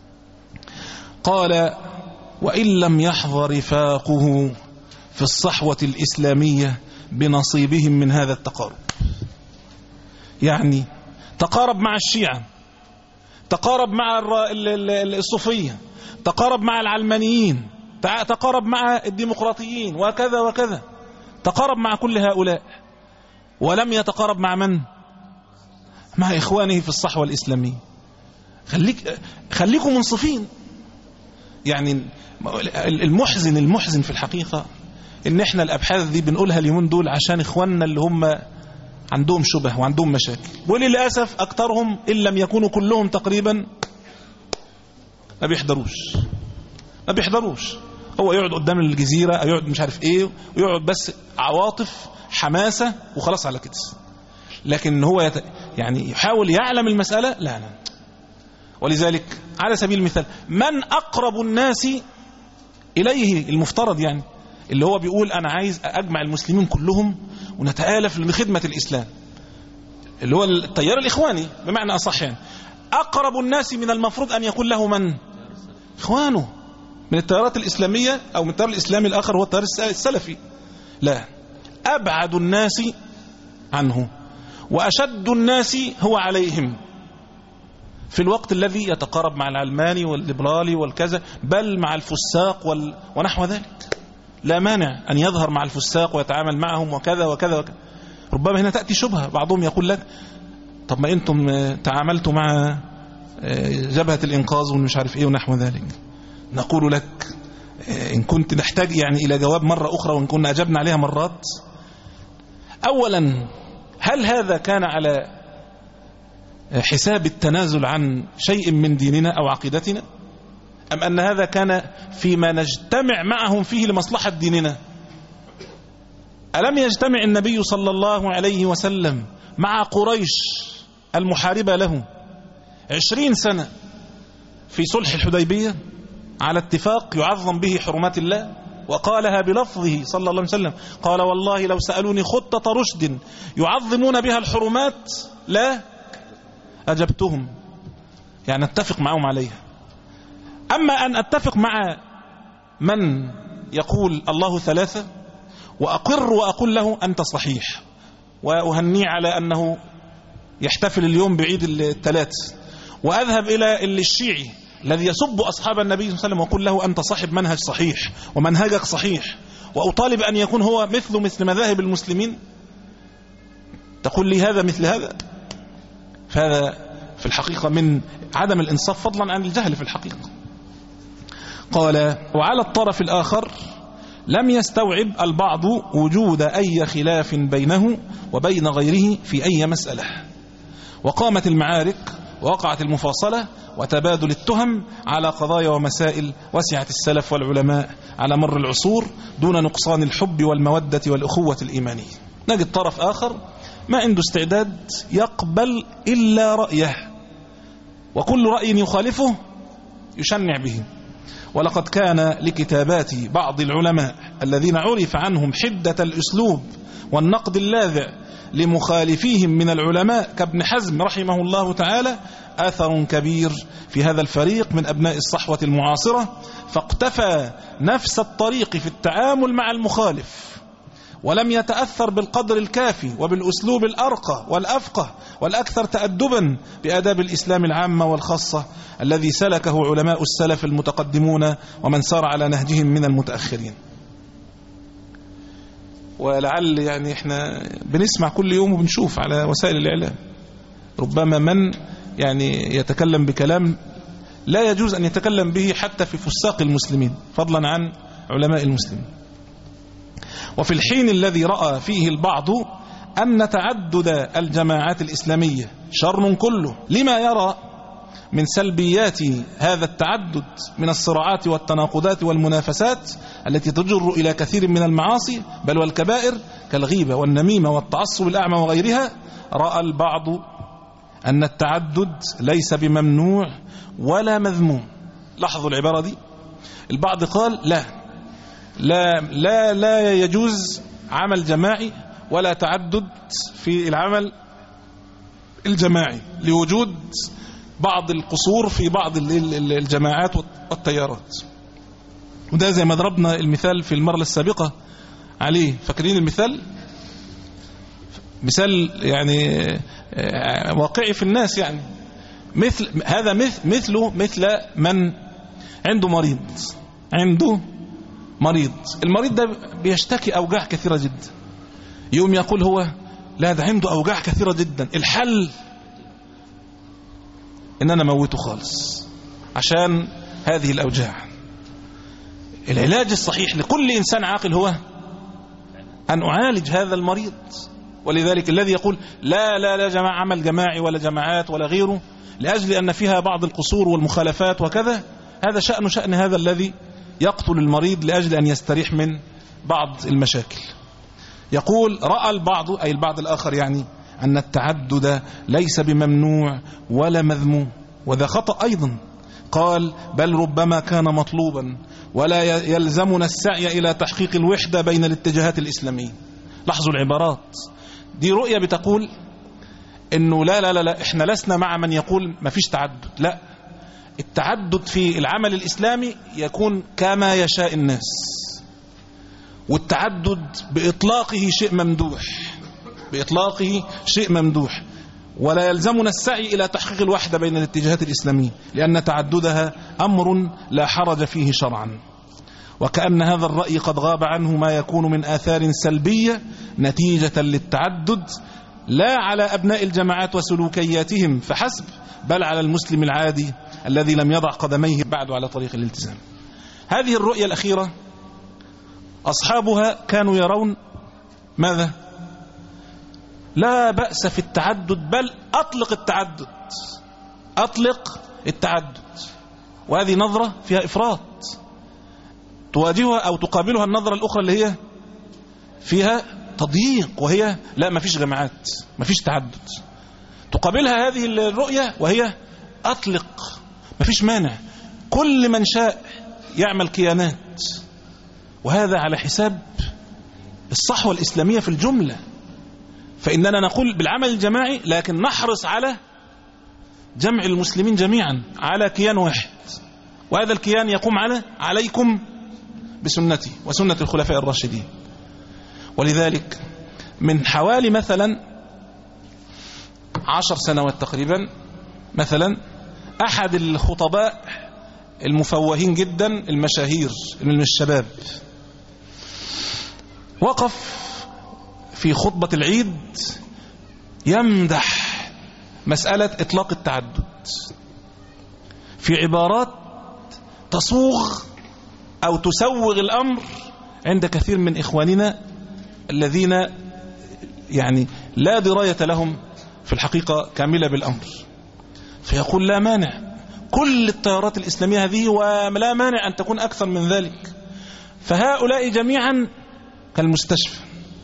قال: وإن لم يحظى رفاقه في الصحوة الإسلامية بنصيبهم من هذا التقارب. يعني تقارب مع الشيعة، تقارب مع الصوفية، تقارب مع العلمانيين، تقارب مع الديمقراطيين وكذا وكذا، تقارب مع كل هؤلاء، ولم يتقارب مع من؟ مع إخوانه في الصحوة الإسلامية. خليك خليكم منصفين. يعني المحزن المحزن في الحقيقة إن إحنا الأبحاث دي بنقولها اليومين دول عشان إخواننا اللي هم عندهم شبه وعندهم مشاكل، وللأسف أكثرهم إن لم يكونوا كلهم تقريبا ما بيحضروش ما بيحضروش هو يقعد قدام الجزيرة أو يقعد مش عارف إيه، ويقعد بس عواطف حماسة وخلاص على كده. لكن هو يت... يعني يحاول يعلم المسألة، لا لا. ولذلك على سبيل المثال، من أقرب الناس إليه المفترض، يعني اللي هو بيقول أنا عايز أجمع المسلمين كلهم ونتآلف لخدمة الإسلام، اللي هو التيار الإخواني بمعنى أصح، يعني أقرب الناس من المفروض أن يكون له من؟ إخوانه من التيارات الإسلامية أو من التيار الإسلامي الآخر هو التيار السلفي. لا، أبعد الناس عنه وأشد الناس هو عليهم في الوقت الذي يتقارب مع العلماني والليبرالي والكذا، بل مع الفساق وال... ونحو ذلك. لا مانع أن يظهر مع الفساق ويتعامل معهم وكذا وكذا وكذا. ربما هنا تأتي شبهة، بعضهم يقول لك طب ما أنتم تعاملتوا مع جبهة الإنقاذ ومش عارف إيه ونحو ذلك. نقول لك إن كنت نحتاج يعني إلى جواب مرة أخرى وإن كنا أجبنا عليها مرات. أولا، هل هذا كان على حساب التنازل عن شيء من ديننا أو عقيدتنا، أم أن هذا كان فيما نجتمع معهم فيه لمصلحة ديننا؟ ألم يجتمع النبي صلى الله عليه وسلم مع قريش المحاربة له عشرين سنة في صلح الحديبية على اتفاق يعظم به حرمات الله، وقالها بلفظه صلى الله عليه وسلم، قال والله لو سألوني خطة رشد يعظمون بها الحرمات لا أجبتهم، يعني اتفق معهم عليها. أما أن أتفق مع من يقول الله ثلاثة وأقر وأقول له أنت صحيح وأهنيه على أنه يحتفل اليوم بعيد الثلاث، وأذهب إلى الشيعي الذي يسب أصحاب النبي صلى الله عليه وسلم وأقول له أنت صاحب منهج صحيح ومنهجك صحيح، وأطالب أن يكون هو مثل مثل مذاهب المسلمين، تقول لي هذا مثل هذا؟ فهذا في الحقيقة من عدم الإنصاف فضلا عن الجهل في الحقيقة. قال وعلى الطرف الآخر لم يستوعب البعض وجود أي خلاف بينه وبين غيره في أي مسألة، وقامت المعارك ووقعت المفاصلة وتبادل التهم على قضايا ومسائل وسعت السلف والعلماء على مر العصور دون نقصان الحب والمودة والأخوة الإيمانية. نجد طرف آخر ما عنده استعداد يقبل إلا رأيه، وكل رأي يخالفه يشنع به. ولقد كان لكتابات بعض العلماء الذين عرف عنهم حدة الأسلوب والنقد اللاذع لمخالفيهم من العلماء كابن حزم رحمه الله تعالى أثر كبير في هذا الفريق من أبناء الصحوة المعاصرة، فاقتفى نفس الطريق في التعامل مع المخالف، ولم يتأثر بالقدر الكافي وبالأسلوب الأرقى والأفقه والأكثر تأدبا بآداب الإسلام العامة والخاصة الذي سلكه علماء السلف المتقدمون ومن سار على نهجهم من المتأخرين. ولعل يعني احنا بنسمع كل يوم وبنشوف على وسائل الإعلام ربما من يعني يتكلم بكلام لا يجوز أن يتكلم به حتى في فساق المسلمين فضلا عن علماء المسلمين. وفي الحين الذي رأى فيه البعض أن تعدد الجماعات الإسلامية شر كله لما يرى من سلبيات هذا التعدد من الصراعات والتناقضات والمنافسات التي تجر إلى كثير من المعاصي بل والكبائر كالغيبة والنميمة والتعصب الأعمى وغيرها، رأى البعض أن التعدد ليس بممنوع ولا مذموم. لاحظوا العبارة دي، البعض قال لا لا لا لا يجوز عمل جماعي ولا تعدد في العمل الجماعي لوجود بعض القصور في بعض الجماعات والتيارات. وده زي ما ضربنا المثال في المرة السابقة عليه، فاكرين المثال؟ مثال يعني واقعي في الناس، يعني مثل هذا مثل مثله مثل من عنده مريض عنده مريض المريض ده بيشتكي أوجاع كثيرة جدا، يوم يقول هو لا ده عنده أوجاع كثيرة جدا، الحل إن أنا موته خالص عشان هذه الأوجاع. العلاج الصحيح لكل إنسان عاقل هو أن أعالج هذا المريض. ولذلك الذي يقول لا لا لا جماعة عمل جماعي ولا جماعات ولا غيره لأجل أن فيها بعض القصور والمخالفات وكذا، هذا شأن شأن هذا الذي يقتل المريض لأجل أن يستريح من بعض المشاكل. يقول رأى البعض أي البعض الآخر يعني أن التعدد ليس بممنوع ولا مذموم، وذا خطأ أيضا. قال بل ربما كان مطلوبا ولا يلزمنا السعي إلى تحقيق الوحدة بين الاتجاهات الإسلامية. لاحظوا العبارات دي، رؤية بتقول إنه لا لا لا لا إحنا لسنا مع من يقول ما فيش تعدد، لا، التعدد في العمل الإسلامي يكون كما يشاء الناس، والتعدد بإطلاقه شيء ممدوح بإطلاقه شيء ممدوح ولا يلزمنا السعي إلى تحقيق الوحدة بين الاتجاهات الإسلامية لأن تعددها أمر لا حرج فيه شرعا. وكأن هذا الرأي قد غاب عنه ما يكون من آثار سلبية نتيجة للتعدد لا على أبناء الجماعات وسلوكياتهم فحسب، بل على المسلم العادي الذي لم يضع قدميه بعد على طريق الالتزام. هذه الرؤية الأخيرة أصحابها كانوا يرون ماذا؟ لا بأس في التعدد، بل أطلق التعدد أطلق التعدد وهذه نظرة فيها إفراط تواجهها أو تقابلها النظرة الأخرى اللي هي فيها تضييق، وهي لا ما فيش جماعات ما فيش تعدد. تقابلها هذه الرؤية وهي أطلق ما فيش مانع، كل من شاء يعمل كيانات، وهذا على حساب الصحوة الإسلامية في الجملة. فإننا نقول بالعمل الجماعي لكن نحرص على جمع المسلمين جميعا على كيان واحد، وهذا الكيان يقوم على عليكم بسنتي وسنة الخلفاء الراشدين. ولذلك من حوالي مثلا عشر سنوات تقريبا مثلا أحد الخطباء المفوهين جدا المشاهير من الشباب وقف في خطبة العيد يمدح مسألة إطلاق التعدد في عبارات تصوغ أو تسوغ الأمر عند كثير من إخواننا الذين يعني لا دراية لهم في الحقيقة كاملة بالأمر. فيقول لا مانع، كل التيارات الإسلامية هذه ولا مانع أن تكون أكثر من ذلك. فهؤلاء جميعا كالمستشفى،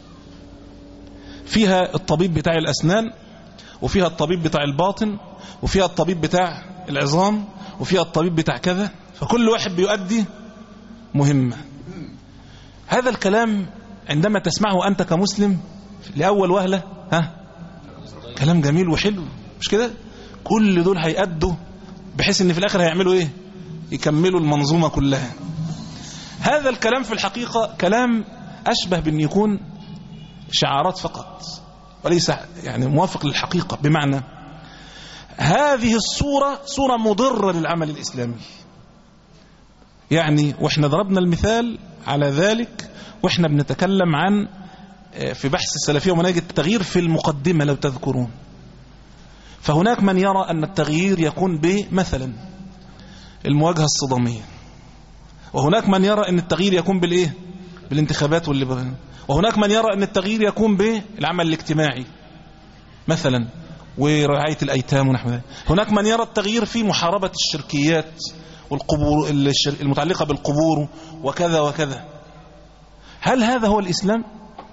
فيها الطبيب بتاع الأسنان، وفيها الطبيب بتاع الباطن، وفيها الطبيب بتاع العظام، وفيها الطبيب بتاع كذا، فكل واحد بيؤدي مهمة. هذا الكلام عندما تسمعه أنت كمسلم لأول وهلة ها كلام جميل وحلو، مش كده؟ كل دول هيأدوا بحيث ان في الآخر هيعملوا ايه؟ يكملوا المنظومة كلها. هذا الكلام في الحقيقة كلام أشبه بأن يكون شعارات فقط وليس يعني موافق للحقيقة، بمعنى هذه الصورة صورة مضرة للعمل الإسلامي. يعني وإحنا ضربنا المثال على ذلك وإحنا بنتكلم عن في بحث السلفية ومناهج التغيير في المقدمة لو تذكرون، فهناك من يرى أن التغيير يكون بمثلا المواجهة الصدامية، وهناك من يرى أن التغيير يكون بالإيه؟ بالانتخابات والليبرالية، وهناك من يرى أن التغيير يكون بالعمل الاجتماعي مثلا ورعاية الأيتام ونحو ذلك. هناك من يرى التغيير في محاربة الشركيات والقبور المتعلقة بالقبور وكذا وكذا. هل هذا هو الإسلام؟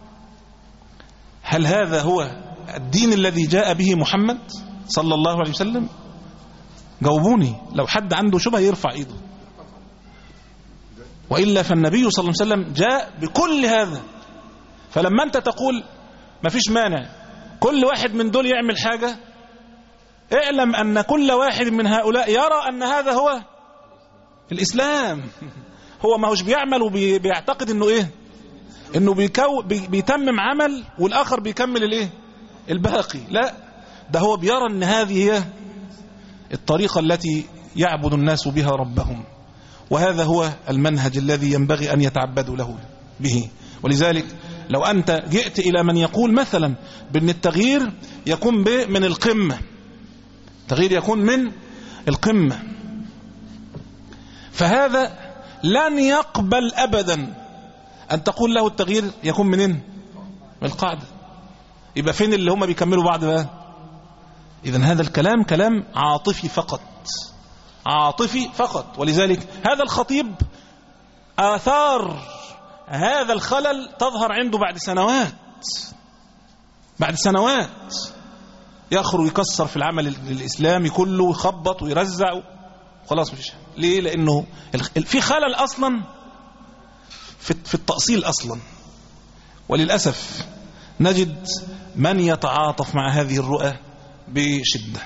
هل هذا هو الدين الذي جاء به محمد صلى الله عليه وسلم؟ جاوبوني، لو حد عنده شبهة يرفع ايده، وإلا فالنبي صلى الله عليه وسلم جاء بكل هذا. فلما أنت تقول ما فيش مانع كل واحد من دول يعمل حاجة، اعلم أن كل واحد من هؤلاء يرى أن هذا هو الإسلام. هو ما هوش بيعمل وبيعتقد أنه إيه؟ أنه بيكو بيتمم عمل والآخر بيكمل الإيه؟ الباقي. لا، ده هو بيرى أن هذه هي الطريقة التي يعبد الناس بها ربهم، وهذا هو المنهج الذي ينبغي أن يتعبدوا له به. ولذلك لو أنت جئت إلى من يقول مثلا بأن التغيير يكون من القمة، التغيير يكون من القمة، فهذا لن يقبل أبدا أن تقول له التغيير يكون منين؟ من القاعدة. يبقى فين اللي هم بيكملوا بعض بقى؟ إذن هذا الكلام كلام عاطفي فقط، عاطفي فقط. ولذلك هذا الخطيب آثار هذا الخلل تظهر عنده بعد سنوات، بعد سنوات يخرج يكسر في العمل الإسلامي كله ويخبط ويرزع خلاص. مفيش. ليه؟ لأنه في خلل أصلا في التأصيل أصلا. وللأسف نجد من يتعاطف مع هذه الرؤى بشدة.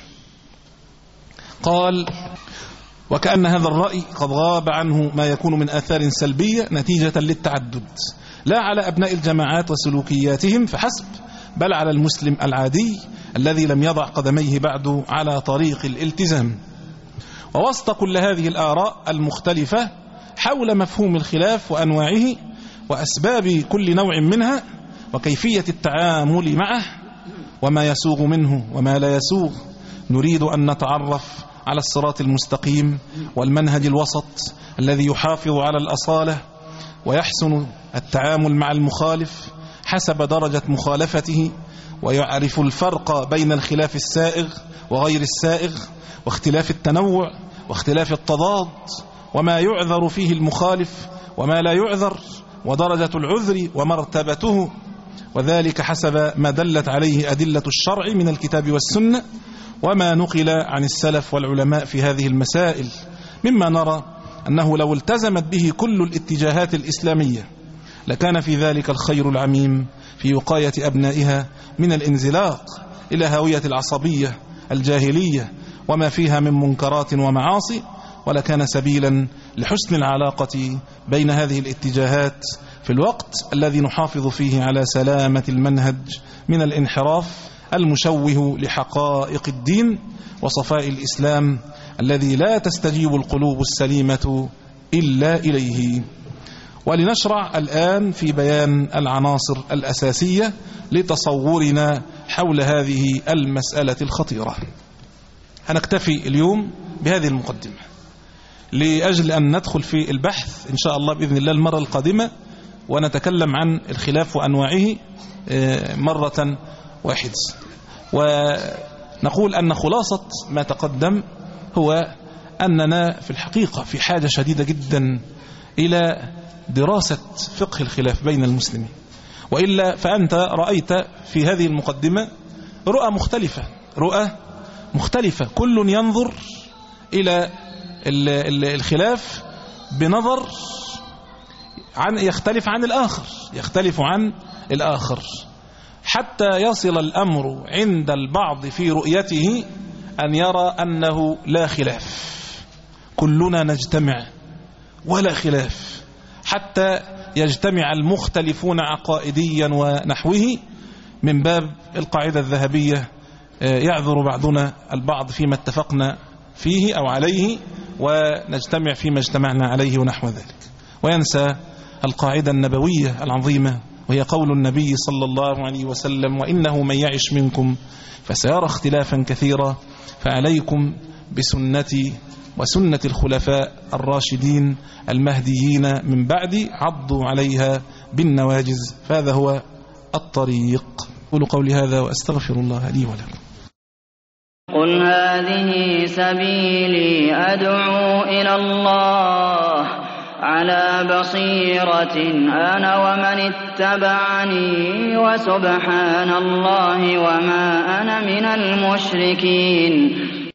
قال: وكأن هذا الرأي قد غاب عنه ما يكون من آثار سلبية نتيجة للتعدد، لا على أبناء الجماعات وسلوكياتهم فحسب، بل على المسلم العادي الذي لم يضع قدميه بعد على طريق الالتزام. ووسط كل هذه الآراء المختلفة حول مفهوم الخلاف وأنواعه وأسباب كل نوع منها وكيفية التعامل معه وما يسوغ منه وما لا يسوغ، نريد أن نتعرف على الصراط المستقيم والمنهج الوسط الذي يحافظ على الأصالة ويحسن التعامل مع المخالف حسب درجة مخالفته، ويعرف الفرق بين الخلاف السائغ وغير السائغ، واختلاف التنوع واختلاف التضاد، وما يعذر فيه المخالف وما لا يعذر، ودرجة العذر ومرتبته، وذلك حسب ما دلت عليه أدلة الشرع من الكتاب والسنة وما نقل عن السلف والعلماء في هذه المسائل، مما نرى أنه لو التزمت به كل الاتجاهات الإسلامية لكان في ذلك الخير العميم في وقاية أبنائها من الانزلاق إلى هاوية العصبية الجاهلية وما فيها من منكرات ومعاصي، ولكان سبيلا لحسن العلاقة بين هذه الاتجاهات في الوقت الذي نحافظ فيه على سلامة المنهج من الانحراف المشوه لحقائق الدين وصفاء الإسلام الذي لا تستجيب القلوب السليمة إلا إليه. ولنشرع الآن في بيان العناصر الأساسية لتصورنا حول هذه المسألة الخطيرة. هنكتفي اليوم بهذه المقدمة لأجل أن ندخل في البحث إن شاء الله بإذن الله المرة القادمة، ونتكلم عن الخلاف وأنواعه مرة واحدة. نقول أن خلاصة ما تقدم هو أننا في الحقيقة في حاجة شديدة جدا إلى دراسة فقه الخلاف بين المسلمين، وإلا فأنت رأيت في هذه المقدمة رؤى مختلفة رؤى مختلفة كل ينظر إلى الخلاف بنظر عن يختلف عن الآخر يختلف عن الآخر حتى يصل الأمر عند البعض في رؤيته أن يرى أنه لا خلاف، كلنا نجتمع ولا خلاف، حتى يجتمع المختلفون عقائديا ونحوه من باب القاعدة الذهبية يعذر بعضنا البعض فيما اتفقنا فيه أو عليه ونجتمع فيما اجتمعنا عليه ونحو ذلك، وينسى القاعدة النبوية العظيمة وهي قول النبي صلى الله عليه وسلم: وإنه من يعش منكم فسيرى اختلافا كثيرا فعليكم بسنتي وسنة الخلفاء الراشدين المهديين من بعدي عضوا عليها بالنواجز، فهذا هو الطريق. قولوا قولي هذا وأستغفر الله لي ولكم. قل هذه سبيلي أدعو إلى الله على بصيرة أنا ومن اتبعني وسبحان الله وما أنا من المشركين.